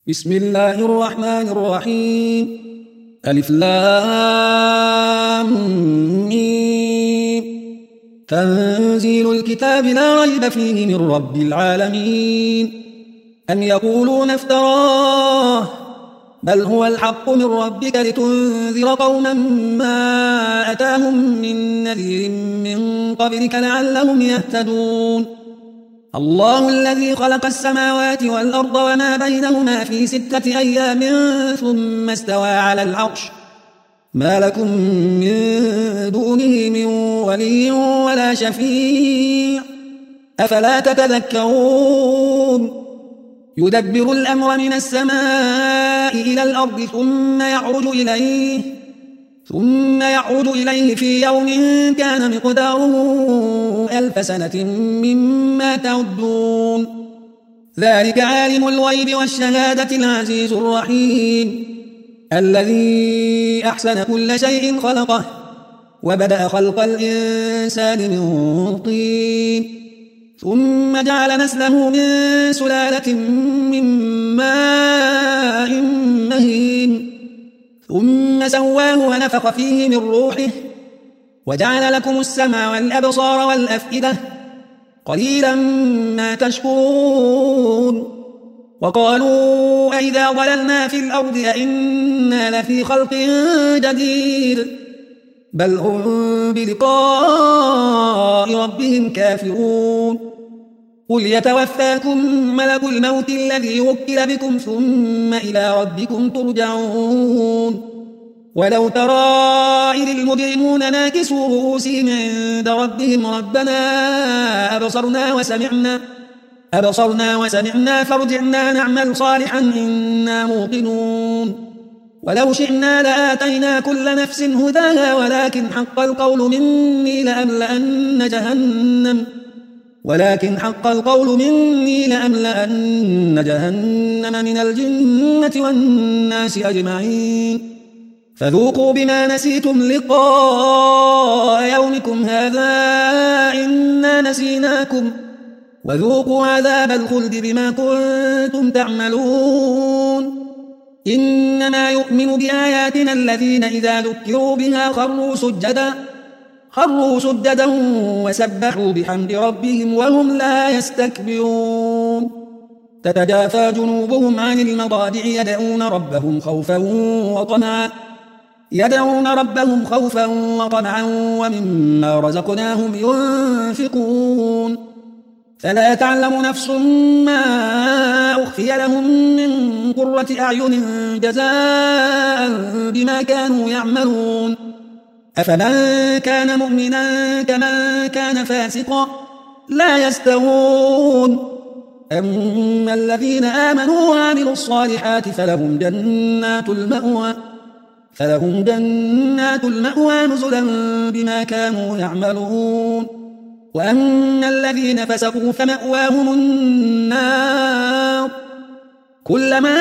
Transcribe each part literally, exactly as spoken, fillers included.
بسم الله الرحمن الرحيم. ألف لام ميم. تنزيل الكتاب لا ريب فيه من رب العالمين. أم يقولون افتراه بل هو الحق من ربك لتنذر قوما ما أتاهم من نذير من قبلك لعلهم يهتدون. الله الذي خلق السماوات والأرض وما بينهما في ستة أيام ثم استوى على العرش ما لكم من دونه من ولي ولا شفيع أفلا تتذكرون. يدبر الأمر من السماء إلى الأرض ثم يعرج إليه ثم يعود إليه في يوم كان مقداره ألف سنة مما تعدون. ذلك عالم الغيب والشهادة العزيز الرحيم الذي أحسن كل شيء خلقه وبدأ خلق الإنسان من طين ثم جعل نسله من سلالة من ماء مهين ثم سواه ونفخ فيه من روحه وجعل لكم السمع والأبصار والأفئدة قليلا ما تشكرون. وقالوا أئذا ضللنا في الأرض أئنا لفي خلق جديد بل هم بلقاء ربهم كافرون. قل يتوفاكم ملك الموت الذي وكل بكم ثم إلى ربكم ترجعون. ولو ترى إذ المجرمون ناكسوا رؤوسهم عند ربهم ربنا أبصرنا وسمعنا أبصرنا وسمعنا فارجعنا نعمل صالحا إنا موقنون. ولو شئنا لآتينا كل نفس هداها ولكن حق القول مني لأملأن جهنم ولكن حق القول مني لأملأن جهنم من الجنة والناس أجمعين. فذوقوا بما نسيتم لقاء يومكم هذا إنا نسيناكم وذوقوا عذاب الخلد بما كنتم تعملون. إنما يؤمن بآياتنا الذين إذا ذكروا بها خروا سجدا خروا سجدا وسبحوا بحمد ربهم وهم لا يستكبرون. تتجافى جنوبهم عن المضاجع يدعون ربهم خوفا وطمعا يدعون ربهم خوفا وطمعا ومما رزقناهم ينفقون. فلا تعلم نفس ما أخفي لهم من قرة أعين جزاء بما كانوا يعملون. أفمن كان مؤمنا كمن كان فاسقا لا يستوون. أما الذين آمنوا وعملوا الصالحات فلهم جنات المأوى فلهم جنات المأوى نزلا بما كانوا يعملون. وأما الذين فسقوا فمأواهم النار كلما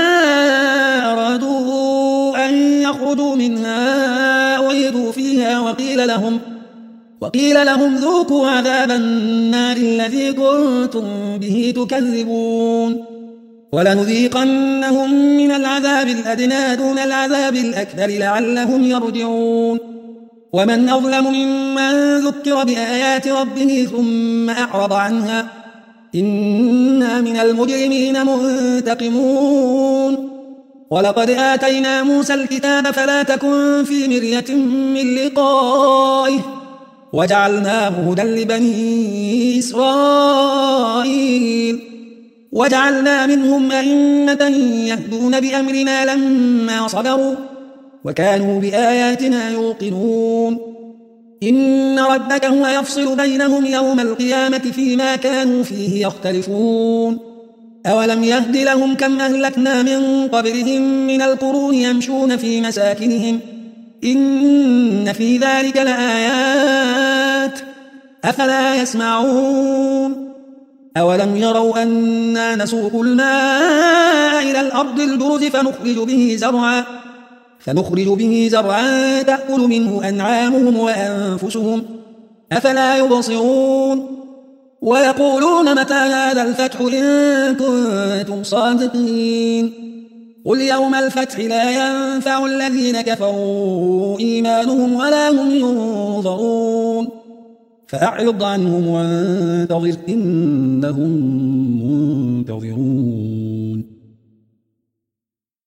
أرادوا أن يخرجوا منها أعيدوا فيها وقيل لهم وقيل لهم ذوقوا عذاب النار الذي كنتم به تكذبون. ولنذيقنهم من العذاب الأدنى دون العذاب الأكبر لعلهم يرجعون. ومن أظلم ممن ذكر بآيات ربه ثم أعرض عنها إنا من المجرمين منتقمون. ولقد آتينا موسى الكتاب فلا تكن في مرية من لقائه وجعلناه هدى لبني إسرائيل وجعلنا منهم أئمة يهدون بأمرنا لما صبروا وكانوا بآياتنا يوقنون. إن ربك هو يفصل بينهم يوم القيامة فيما كانوا فيه يختلفون. أولم يهد لهم كم أهلكنا من قبلهم من القرون يمشون في مساكنهم إن في ذلك لآيات أفلا يسمعون. أولم يروا أنا نسوق الماء إلى الأرض الجرز فنخرج به زرعا فنخرج به زرعا تأكل منه أنعامهم وأنفسهم أفلا يبصرون. ويقولون متى هذا الفتح إن كنتم صادقين قل يوم الفتح لا ينفع الذين كفروا إيمانهم ولا هم ينظرون فأعرض عنهم وانتظر إنهم منتظرون